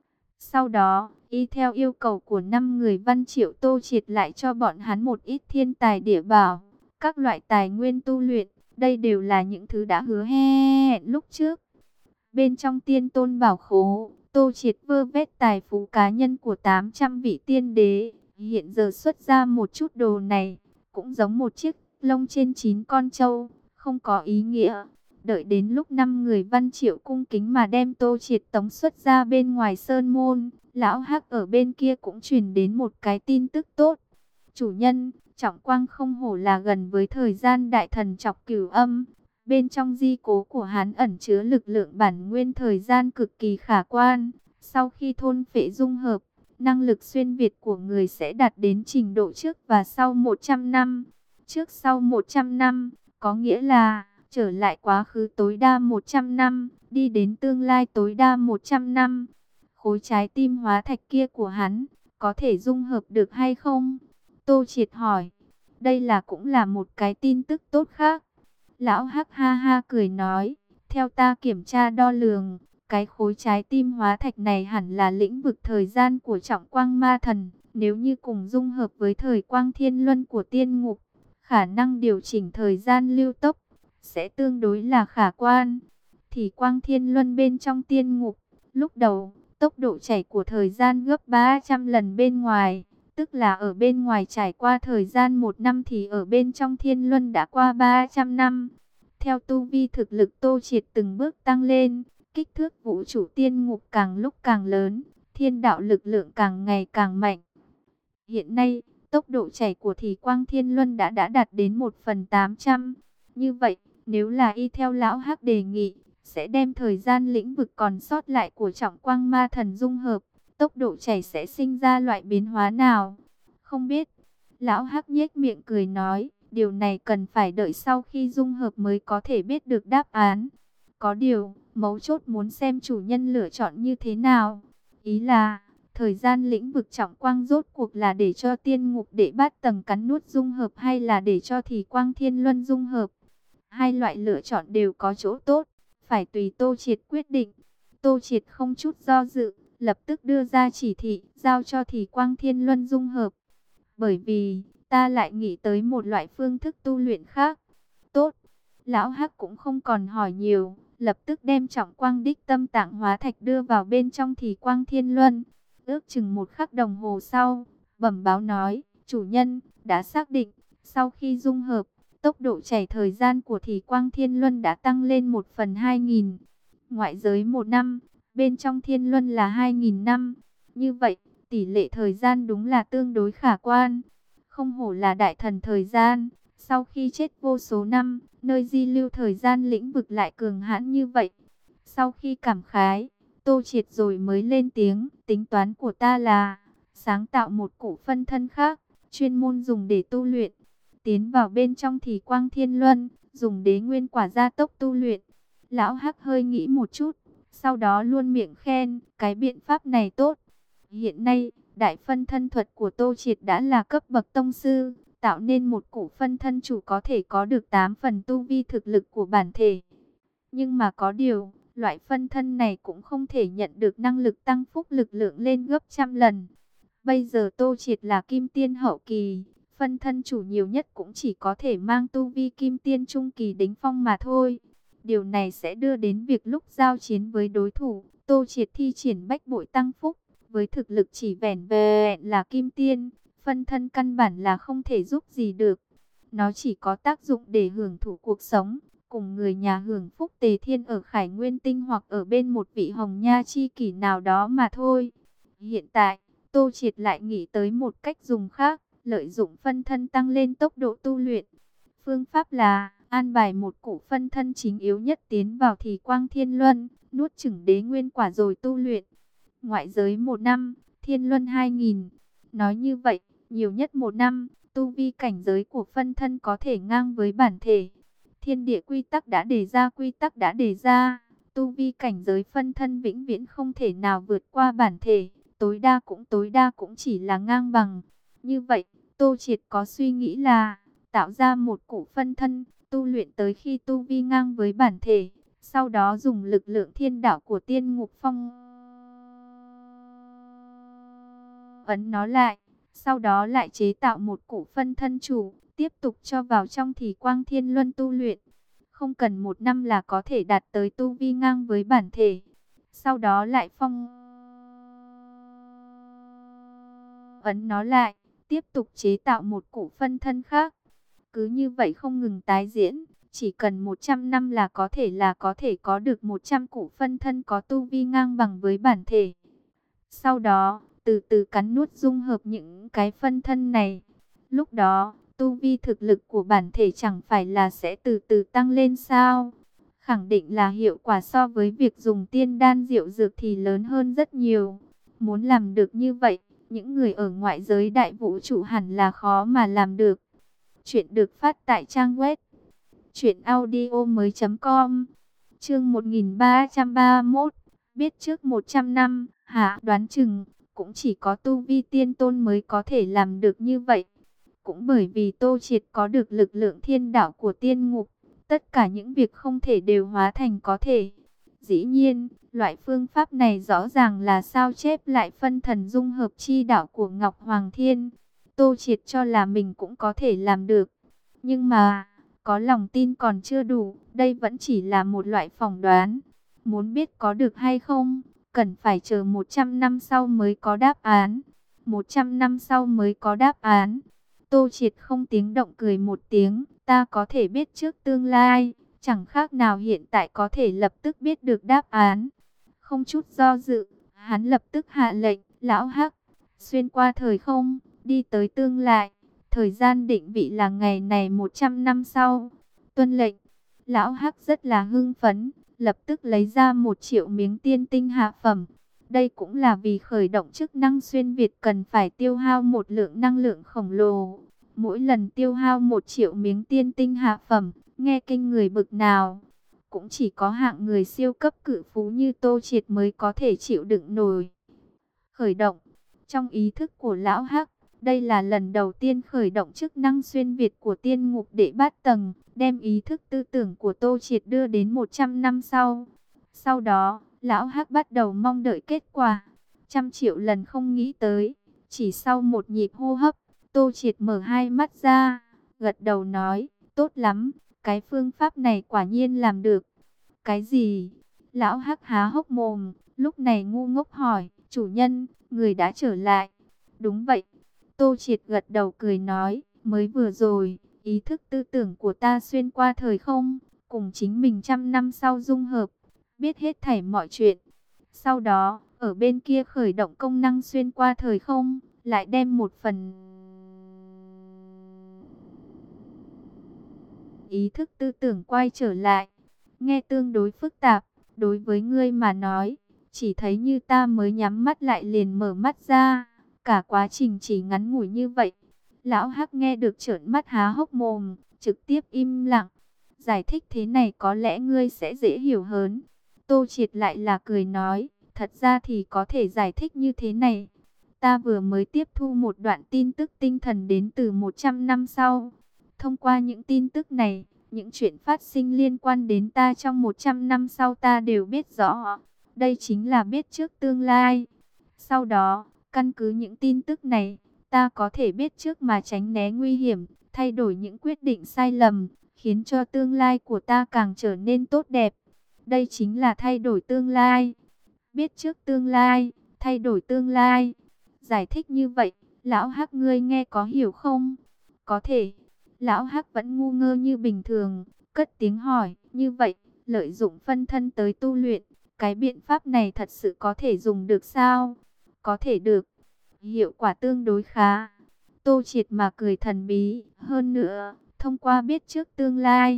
[SPEAKER 1] Sau đó, y theo yêu cầu của năm người Văn Triệu, Tô Triệt lại cho bọn hắn một ít thiên tài địa bảo, các loại tài nguyên tu luyện, đây đều là những thứ đã hứa hẹn lúc trước. Bên trong tiên tôn bảo khố, Tô Triệt vơ vét tài phú cá nhân của tám trăm vị tiên đế, hiện giờ xuất ra một chút đồ này, cũng giống một chiếc lông trên chín con trâu, không có ý nghĩa. Đợi đến lúc năm người Văn Triệu cung kính mà đem Tô Triệt tống xuất ra bên ngoài sơn môn, lão Hắc ở bên kia cũng truyền đến một cái tin tức tốt. Chủ nhân, Trọng Quang không hổ là gần với thời gian đại thần Trọc Cửu Âm. Bên trong di cố của hắn ẩn chứa lực lượng bản nguyên thời gian cực kỳ khả quan. Sau khi thôn phệ dung hợp, năng lực xuyên việt của người sẽ đạt đến trình độ trước và sau một trăm năm. Trước sau một trăm năm, có nghĩa là trở lại quá khứ tối đa một trăm năm, đi đến tương lai tối đa một trăm năm. Khối trái tim hóa thạch kia của hắn, có thể dung hợp được hay không? Tô Triệt hỏi. Đây là cũng là một cái tin tức tốt khác. Lão Hắc ha ha cười nói, theo ta kiểm tra đo lường, cái khối trái tim hóa thạch này hẳn là lĩnh vực thời gian của Trọng Quang Ma Thần. Nếu như cùng dung hợp với thời quang thiên luân của tiên ngục, khả năng điều chỉnh thời gian lưu tốc sẽ tương đối là khả quan. Thì quang thiên luân bên trong tiên ngục, lúc đầu, tốc độ chảy của thời gian gấp ba trăm lần bên ngoài. Tức là ở bên ngoài trải qua thời gian một năm thì ở bên trong thiên luân đã qua ba trăm năm. Theo tu vi thực lực Tô Triệt từng bước tăng lên, kích thước vũ trụ tiên ngục càng lúc càng lớn, thiên đạo lực lượng càng ngày càng mạnh. Hiện nay, tốc độ chảy của thì quang thiên luân đã đã đạt đến một phần tám trăm. Như vậy, nếu là y theo lão Hắc đề nghị, sẽ đem thời gian lĩnh vực còn sót lại của Trọng Quang Ma Thần dung hợp, tốc độ chảy sẽ sinh ra loại biến hóa nào? Không biết. Lão Hắc nhếch miệng cười nói, điều này cần phải đợi sau khi dung hợp mới có thể biết được đáp án. Có điều, mấu chốt muốn xem chủ nhân lựa chọn như thế nào. Ý là, thời gian lĩnh vực Trọng Quang rốt cuộc là để cho tiên ngục đệ bát tầng cắn nuốt dung hợp hay là để cho thì quang thiên luân dung hợp. Hai loại lựa chọn đều có chỗ tốt, phải tùy Tô Triệt quyết định. Tô Triệt không chút do dự, lập tức đưa ra chỉ thị, giao cho thì quang thiên luân dung hợp. Bởi vì, ta lại nghĩ tới một loại phương thức tu luyện khác. Tốt, lão Hắc cũng không còn hỏi nhiều, lập tức đem Trọng Quang đích tâm tạng hóa thạch đưa vào bên trong thì quang thiên luân. Ước chừng một khắc đồng hồ sau, bẩm báo nói, chủ nhân, đã xác định, sau khi dung hợp, tốc độ chảy thời gian của thì quang thiên luân đã tăng lên một phần hai nghìn. Ngoại giới một năm, bên trong thiên luân là hai nghìn năm. Như vậy, tỷ lệ thời gian đúng là tương đối khả quan. Không hổ là đại thần thời gian. Sau khi chết vô số năm, nơi di lưu thời gian lĩnh vực lại cường hãn như vậy. Sau khi cảm khái, Tô Triệt rồi mới lên tiếng. Tính toán của ta là sáng tạo một cụ phân thân khác, chuyên môn dùng để tu luyện. Tiến vào bên trong thì quang thiên luân, dùng đế nguyên quả gia tốc tu luyện. Lão Hắc hơi nghĩ một chút, sau đó luôn miệng khen, cái biện pháp này tốt. Hiện nay, đại phân thân thuật của Tô Triệt đã là cấp bậc tông sư, tạo nên một cụ phân thân chủ có thể có được tám phần tu vi thực lực của bản thể. Nhưng mà có điều, loại phân thân này cũng không thể nhận được năng lực tăng phúc lực lượng lên gấp trăm lần. Bây giờ Tô Triệt là kim tiên hậu kỳ, phân thân chủ nhiều nhất cũng chỉ có thể mang tu vi kim tiên trung kỳ đỉnh phong mà thôi. Điều này sẽ đưa đến việc lúc giao chiến với đối thủ, Tô Triệt thi triển bách bội tăng phúc. Với thực lực chỉ vẻn vẹn là kim tiên, phân thân căn bản là không thể giúp gì được. Nó chỉ có tác dụng để hưởng thụ cuộc sống, cùng người nhà hưởng phúc tề thiên ở Khải Nguyên Tinh hoặc ở bên một vị hồng nha chi kỷ nào đó mà thôi. Hiện tại, Tô Triệt lại nghĩ tới một cách dùng khác, lợi dụng phân thân tăng lên tốc độ tu luyện. Phương pháp là an bài một củ phân thân chính yếu nhất tiến vào Thì Quang Thiên Luân, nuốt chửng đế nguyên quả rồi tu luyện. Ngoại giới một năm, thiên luân hai nghìn. Nói như vậy, nhiều nhất một năm, tu vi cảnh giới của phân thân có thể ngang với bản thể. Thiên địa quy tắc đã đề ra, quy tắc đã đề ra, tu vi cảnh giới phân thân vĩnh viễn không thể nào vượt qua bản thể, tối đa cũng tối đa cũng chỉ là ngang bằng. Như vậy, Tô Triệt có suy nghĩ là tạo ra một củ phân thân, tu luyện tới khi tu vi ngang với bản thể, sau đó dùng lực lượng thiên đạo của Tiên Ngục Phong ấn nó lại, sau đó lại chế tạo một củ phân thân chủ, tiếp tục cho vào trong Thì Quang Thiên Luân tu luyện. Không cần một năm là có thể đạt tới tu vi ngang với bản thể. Sau đó lại phong ấn nó lại, tiếp tục chế tạo một củ phân thân khác. Cứ như vậy không ngừng tái diễn, chỉ cần một trăm năm là có thể là có thể có được một trăm củ phân thân có tu vi ngang bằng với bản thể. Sau đó, từ từ cắn nuốt dung hợp những cái phân thân này. Lúc đó, tu vi thực lực của bản thể chẳng phải là sẽ từ từ tăng lên sao? Khẳng định là hiệu quả so với việc dùng tiên đan diệu dược thì lớn hơn rất nhiều. Muốn làm được như vậy, những người ở ngoại giới đại vũ trụ hẳn là khó mà làm được. Chuyện được phát tại trang web truyện audio mới chấm com. Chương một nghìn ba trăm ba mươi mốt. Biết trước một trăm năm, hả? Đoán chừng cũng chỉ có tu vi tiên tôn mới có thể làm được như vậy. Cũng bởi vì Tô Triệt có được lực lượng thiên đạo của tiên ngục, tất cả những việc không thể đều hóa thành có thể. Dĩ nhiên, loại phương pháp này rõ ràng là sao chép lại phân thần dung hợp chi đạo của Ngọc Hoàng Thiên. Tô Triệt cho là mình cũng có thể làm được. Nhưng mà, có lòng tin còn chưa đủ, đây vẫn chỉ là một loại phỏng đoán. Muốn biết có được hay không, cần phải chờ một trăm năm sau mới có đáp án. một trăm năm sau mới có đáp án. Tô Triệt không tiếng động cười một tiếng, ta có thể biết trước tương lai, chẳng khác nào hiện tại có thể lập tức biết được đáp án. Không chút do dự, hắn lập tức hạ lệnh, lão Hắc, xuyên qua thời không, đi tới tương lai. Thời gian định vị là ngày này một trăm năm sau. Tuân lệnh, lão Hắc rất là hưng phấn, lập tức lấy ra một triệu miếng tiên tinh hạ phẩm. Đây cũng là vì khởi động chức năng xuyên Việt cần phải tiêu hao một lượng năng lượng khổng lồ. Mỗi lần tiêu hao một triệu miếng tiên tinh hạ phẩm, nghe kinh người bực nào. Cũng chỉ có hạng người siêu cấp cự phú như Tô Triệt mới có thể chịu đựng nổi. Khởi động, trong ý thức của lão Hắc, đây là lần đầu tiên khởi động chức năng xuyên Việt của tiên ngục đệ bát tầng, đem ý thức tư tưởng của Tô Triệt đưa đến một trăm năm sau. Sau đó, lão Hắc bắt đầu mong đợi kết quả. Trăm triệu lần không nghĩ tới, chỉ sau một nhịp hô hấp, Tô Triệt mở hai mắt ra, gật đầu nói, tốt lắm, cái phương pháp này quả nhiên làm được. Cái gì? Lão Hắc há hốc mồm, lúc này ngu ngốc hỏi, chủ nhân, người đã trở lại. Đúng vậy. Tô Triệt gật đầu cười nói, mới vừa rồi, ý thức tư tưởng của ta xuyên qua thời không, cùng chính mình trăm năm sau dung hợp, biết hết thảy mọi chuyện. Sau đó, ở bên kia khởi động công năng xuyên qua thời không, lại đem một phần ý thức tư tưởng quay trở lại. Nghe tương đối phức tạp, đối với ngươi mà nói, chỉ thấy như ta mới nhắm mắt lại liền mở mắt ra. Cả quá trình chỉ ngắn ngủi như vậy. Lão Hắc nghe được trợn mắt há hốc mồm, trực tiếp im lặng. Giải thích thế này có lẽ ngươi sẽ dễ hiểu hơn. Tô Triệt lại là cười nói, thật ra thì có thể giải thích như thế này. Ta vừa mới tiếp thu một đoạn tin tức tinh thần đến từ một trăm năm sau. Thông qua những tin tức này, những chuyện phát sinh liên quan đến ta trong một trăm năm sau ta đều biết rõ. Đây chính là biết trước tương lai. Sau đó, căn cứ những tin tức này, ta có thể biết trước mà tránh né nguy hiểm, thay đổi những quyết định sai lầm, khiến cho tương lai của ta càng trở nên tốt đẹp. Đây chính là thay đổi tương lai. Biết trước tương lai, thay đổi tương lai. Giải thích như vậy, lão Hắc ngươi nghe có hiểu không? Có thể. Lão Hắc vẫn ngu ngơ như bình thường, cất tiếng hỏi, như vậy, lợi dụng phân thân tới tu luyện, cái biện pháp này thật sự có thể dùng được sao? Có thể được. Hiệu quả tương đối khá. Tô Triệt mà cười thần bí, hơn nữa, thông qua biết trước tương lai.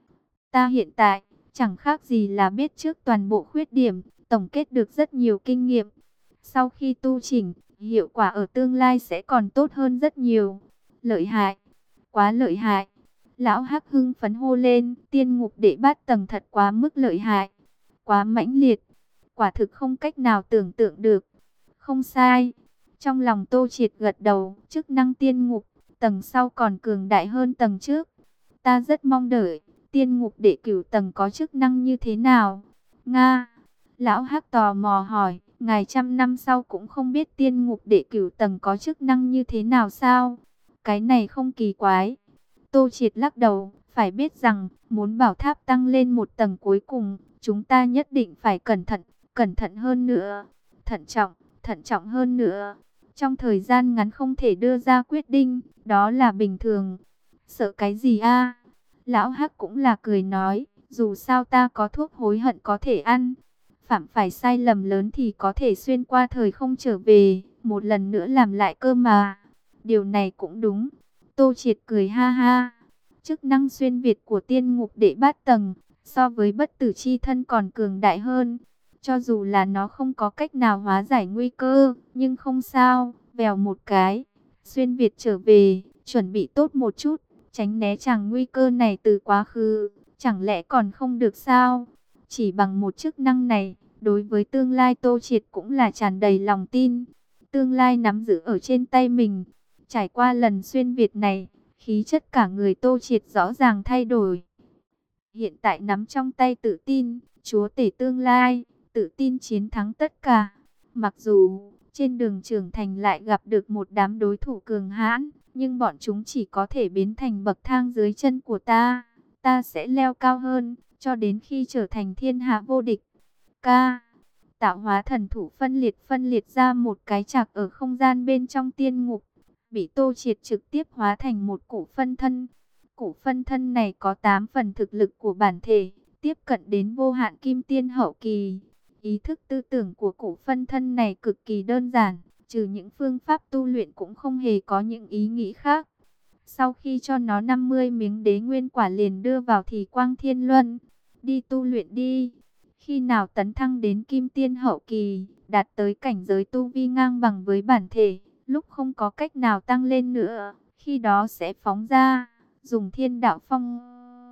[SPEAKER 1] Ta hiện tại, chẳng khác gì là biết trước toàn bộ khuyết điểm, tổng kết được rất nhiều kinh nghiệm. Sau khi tu chỉnh, hiệu quả ở tương lai sẽ còn tốt hơn rất nhiều. Lợi hại, quá lợi hại. Lão Hắc hưng phấn hô lên, tiên ngục đệ bát tầng thật quá mức lợi hại, quá mãnh liệt, quả thực không cách nào tưởng tượng được. Không sai. Trong lòng Tô Triệt gật đầu, chức năng tiên ngục, tầng sau còn cường đại hơn tầng trước. Ta rất mong đợi, tiên ngục đệ cửu tầng có chức năng như thế nào? Nga. Lão Hắc tò mò hỏi, ngài trăm năm sau cũng không biết tiên ngục đệ cửu tầng có chức năng như thế nào sao? Cái này không kỳ quái. Tô Triệt lắc đầu, phải biết rằng, muốn bảo tháp tăng lên một tầng cuối cùng, chúng ta nhất định phải cẩn thận, cẩn thận hơn nữa. Thận trọng, thận trọng hơn nữa. Trong thời gian ngắn không thể đưa ra quyết định, đó là bình thường. Sợ cái gì a? Lão Hắc cũng là cười nói, dù sao ta có thuốc hối hận có thể ăn. Phạm phải sai lầm lớn thì có thể xuyên qua thời không trở về, một lần nữa làm lại cơ mà. Điều này cũng đúng. Tô Triệt cười ha ha. Chức năng xuyên việt của tiên ngục đệ bát tầng, so với bất tử chi thân còn cường đại hơn. Cho dù là nó không có cách nào hóa giải nguy cơ, nhưng không sao, vèo một cái. Xuyên việt trở về, chuẩn bị tốt một chút, tránh né chàng nguy cơ này từ quá khứ, chẳng lẽ còn không được sao? Chỉ bằng một chức năng này, đối với tương lai Tô Triệt cũng là tràn đầy lòng tin. Tương lai nắm giữ ở trên tay mình. Trải qua lần xuyên việt này, khí chất cả người Tô Triệt rõ ràng thay đổi. Hiện tại nắm trong tay tự tin, chúa tể tương lai, tự tin chiến thắng tất cả. Mặc dù trên đường trưởng thành lại gặp được một đám đối thủ cường hãn, nhưng bọn chúng chỉ có thể biến thành bậc thang dưới chân của ta. Ta sẽ leo cao hơn, cho đến khi trở thành thiên hạ vô địch. Ca, tạo hóa thần thủ phân liệt phân liệt ra một cái chạc ở không gian bên trong tiên ngục, bị Tô Triệt trực tiếp hóa thành một củ phân thân. Củ phân thân này có tám phần thực lực của bản thể, tiếp cận đến vô hạn kim tiên hậu kỳ. Ý thức tư tưởng của củ phân thân này cực kỳ đơn giản, trừ những phương pháp tu luyện cũng không hề có những ý nghĩ khác. Sau khi cho nó năm mươi miếng đế nguyên quả liền đưa vào thì quang thiên luân. Đi tu luyện đi. Khi nào tấn thăng đến kim tiên hậu kỳ, đạt tới cảnh giới tu vi ngang bằng với bản thể, lúc không có cách nào tăng lên nữa, khi đó sẽ phóng ra, dùng thiên đạo phong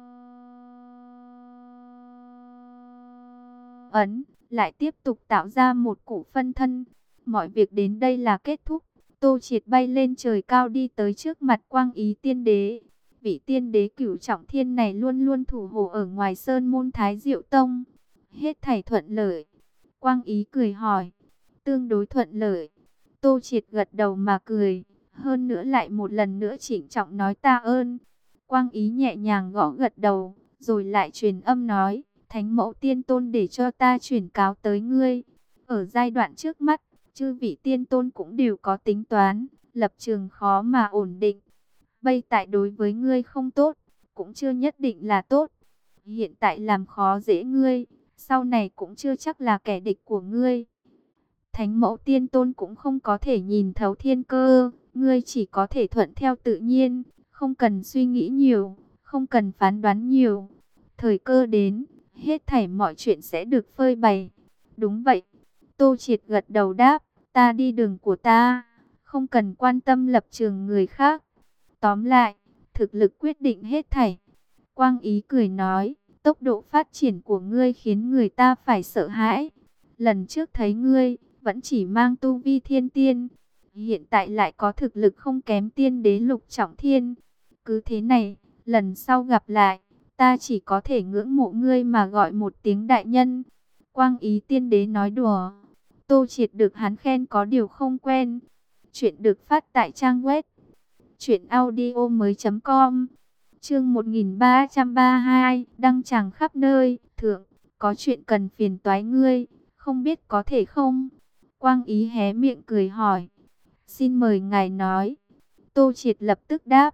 [SPEAKER 1] ấn, lại tiếp tục tạo ra một củ phân thân. Mọi việc đến đây là kết thúc. Tô Triệt bay lên trời cao đi tới trước mặt Quang Ý Tiên Đế. Vị tiên đế cửu trọng thiên này luôn luôn thủ hộ ở ngoài sơn môn Thái Diệu Tông. Hết thảy thuận lợi. Quang Ý cười hỏi. Tương đối thuận lợi. Tô Triệt gật đầu mà cười. Hơn nữa lại một lần nữa trịnh trọng nói ta ơn. Quang Ý nhẹ nhàng gõ gật đầu. Rồi lại truyền âm nói. Thánh mẫu tiên tôn để cho ta chuyển cáo tới ngươi. Ở giai đoạn trước mắt, chư vị tiên tôn cũng đều có tính toán. Lập trường khó mà ổn định. Bây tại đối với ngươi không tốt, cũng chưa nhất định là tốt. Hiện tại làm khó dễ ngươi, sau này cũng chưa chắc là kẻ địch của ngươi. Thánh mẫu tiên tôn cũng không có thể nhìn thấu thiên cơ, ngươi chỉ có thể thuận theo tự nhiên, không cần suy nghĩ nhiều, không cần phán đoán nhiều. Thời cơ đến, hết thảy mọi chuyện sẽ được phơi bày. Đúng vậy. Tô Triệt gật đầu đáp, ta đi đường của ta, không cần quan tâm lập trường người khác. Tóm lại, thực lực quyết định hết thảy. Quang Ý cười nói, tốc độ phát triển của ngươi khiến người ta phải sợ hãi. Lần trước thấy ngươi, vẫn chỉ mang tu vi thiên tiên. Hiện tại lại có thực lực không kém tiên đế lục trọng thiên. Cứ thế này, lần sau gặp lại, ta chỉ có thể ngưỡng mộ ngươi mà gọi một tiếng đại nhân. Quang Ý Tiên Đế nói đùa. Tô Triệt được hắn khen có điều không quen. Chuyện được phát tại trang web truyện audio mới chấm com. Chương một nghìn ba trăm ba mươi hai, đăng tràng khắp nơi. Thượng, có chuyện cần phiền toái ngươi, không biết có thể không? Quang Ý hé miệng cười hỏi. Xin mời ngài nói. Tô Triệt lập tức đáp.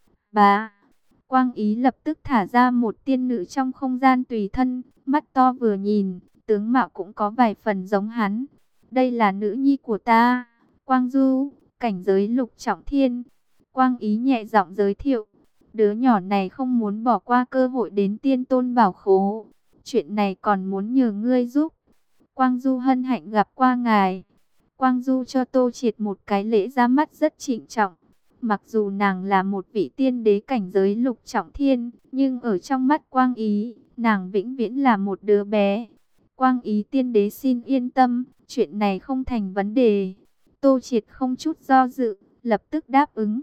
[SPEAKER 1] Bá. Quang Ý lập tức thả ra một tiên nữ trong không gian tùy thân, mắt to vừa nhìn, tướng mạo cũng có vài phần giống hắn. Đây là nữ nhi của ta, Quang Du, cảnh giới lục trọng thiên. Quang Ý nhẹ giọng giới thiệu. Đứa nhỏ này không muốn bỏ qua cơ hội đến tiên tôn bảo khố. Chuyện này còn muốn nhờ ngươi giúp. Quang Du hân hạnh gặp qua ngài. Quang Du cho Tô Triệt một cái lễ ra mắt rất trịnh trọng. Mặc dù nàng là một vị tiên đế cảnh giới lục trọng thiên, nhưng ở trong mắt Quang Ý, nàng vĩnh viễn là một đứa bé. Quang Ý tiên đế xin yên tâm, chuyện này không thành vấn đề. Tô Triệt không chút do dự, lập tức đáp ứng.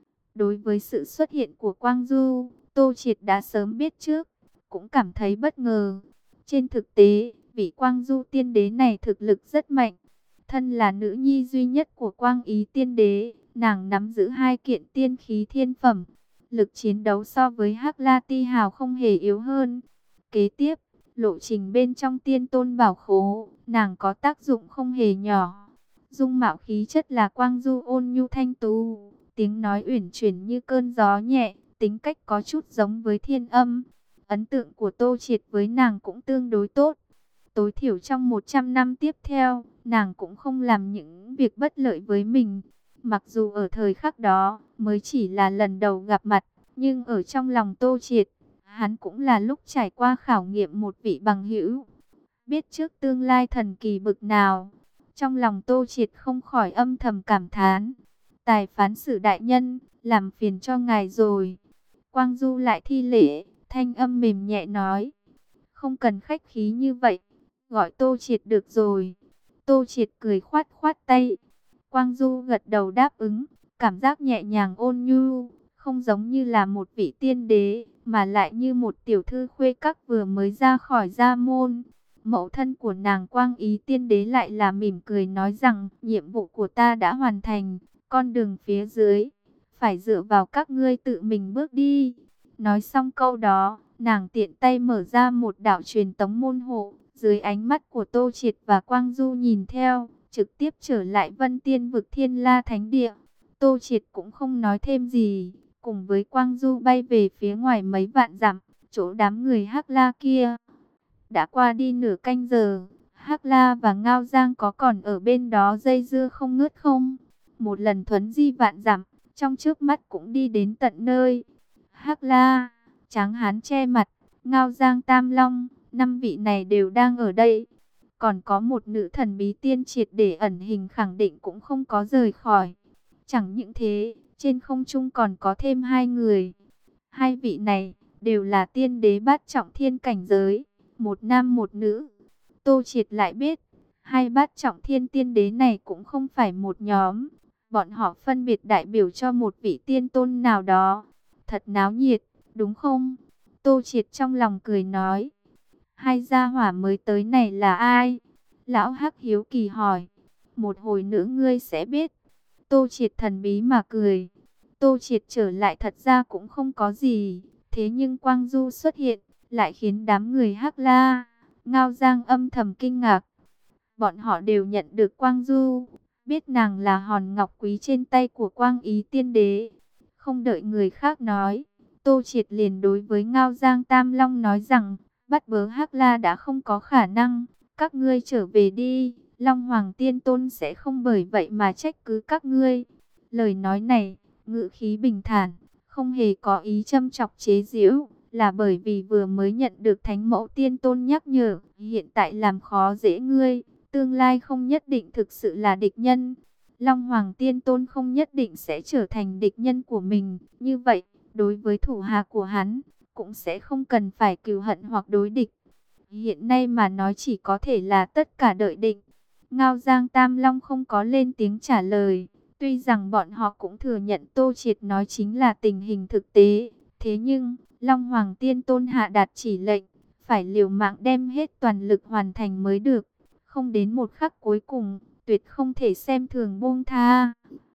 [SPEAKER 1] Đối với sự xuất hiện của Quang Du, Tô Triệt đã sớm biết trước, cũng cảm thấy bất ngờ. Trên thực tế, vị Quang Du tiên đế này thực lực rất mạnh. Thân là nữ nhi duy nhất của Quang Ý tiên đế, nàng nắm giữ hai kiện tiên khí thiên phẩm. Lực chiến đấu so với Hắc La Ti Hào không hề yếu hơn. Kế tiếp, lộ trình bên trong tiên tôn bảo khố, nàng có tác dụng không hề nhỏ. Dung mạo khí chất là Quang Du ôn nhu thanh tú, tiếng nói uyển chuyển như cơn gió nhẹ, tính cách có chút giống với Thiên Âm. Ấn tượng của Tô Triệt với nàng cũng tương đối tốt. Tối thiểu trong một trăm năm tiếp theo, nàng cũng không làm những việc bất lợi với mình. Mặc dù ở thời khắc đó mới chỉ là lần đầu gặp mặt, nhưng ở trong lòng Tô Triệt, hắn cũng là lúc trải qua khảo nghiệm một vị bằng hữu. Biết trước tương lai thần kỳ bực nào, trong lòng Tô Triệt không khỏi âm thầm cảm thán. Tài phán xử đại nhân, làm phiền cho ngài rồi. Quang Du lại thi lễ, thanh âm mềm nhẹ nói. Không cần khách khí như vậy, gọi Tô Triệt được rồi. Tô Triệt cười khoát khoát tay. Quang Du gật đầu đáp ứng, cảm giác nhẹ nhàng ôn nhu, không giống như là một vị tiên đế, mà lại như một tiểu thư khuê các vừa mới ra khỏi gia môn. Mẫu thân của nàng Quang Ý tiên đế lại là mỉm cười nói rằng, nhiệm vụ của ta đã hoàn thành, con đường phía dưới, phải dựa vào các ngươi tự mình bước đi. Nói xong câu đó, nàng tiện tay mở ra một đạo truyền tống môn hộ, dưới ánh mắt của Tô Triệt và Quang Du nhìn theo, trực tiếp trở lại Vân Tiên vực Thiên La Thánh Địa. Tô Triệt cũng không nói thêm gì, cùng với Quang Du bay về phía ngoài mấy vạn dặm, chỗ đám người Hắc La kia. Đã qua đi nửa canh giờ, Hắc La và Ngao Giang có còn ở bên đó dây dưa không ngớt không? Một lần thuấn di vạn dặm, trong trước mắt cũng đi đến tận nơi. Hắc La, Tráng Hán che mặt, Ngao Giang Tam Long, năm vị này đều đang ở đây. Còn có một nữ thần bí tiên triệt để ẩn hình khẳng định cũng không có rời khỏi. Chẳng những thế, trên không trung còn có thêm hai người. Hai vị này đều là tiên đế bát trọng thiên cảnh giới, một nam một nữ. Tô Triệt lại biết, hai bát trọng thiên tiên đế này cũng không phải một nhóm. Bọn họ phân biệt đại biểu cho một vị tiên tôn nào đó. Thật náo nhiệt, đúng không? Tô Triệt trong lòng cười nói. Hai gia hỏa mới tới này là ai? Lão Hắc hiếu kỳ hỏi. Một hồi nữa ngươi sẽ biết. Tô Triệt thần bí mà cười. Tô Triệt trở lại thật ra cũng không có gì. Thế nhưng Quang Du xuất hiện, lại khiến đám người Hắc La, Ngao Giang âm thầm kinh ngạc. Bọn họ đều nhận được Quang Du, biết nàng là hòn ngọc quý trên tay của Quang Ý tiên đế. Không đợi người khác nói, Tô Triệt liền đối với Ngao Giang Tam Long nói rằng, bắt bớ Hắc La đã không có khả năng, các ngươi trở về đi, Long Hoàng Tiên Tôn sẽ không bởi vậy mà trách cứ các ngươi. Lời nói này, ngữ khí bình thản, không hề có ý châm chọc chế giễu, là bởi vì vừa mới nhận được Thánh Mẫu Tiên Tôn nhắc nhở, hiện tại làm khó dễ ngươi, tương lai không nhất định thực sự là địch nhân. Long Hoàng Tiên Tôn không nhất định sẽ trở thành địch nhân của mình, như vậy, đối với thủ hạ của hắn, cũng sẽ không cần phải cừu hận hoặc đối địch. Hiện nay mà nói chỉ có thể là tất cả đợi định. Ngao Giang Tam Long không có lên tiếng trả lời. Tuy rằng bọn họ cũng thừa nhận Tô Triệt nói chính là tình hình thực tế. Thế nhưng, Long Hoàng Tiên Tôn hạ đạt chỉ lệnh, phải liều mạng đem hết toàn lực hoàn thành mới được. Không đến một khắc cuối cùng, tuyệt không thể xem thường buông tha.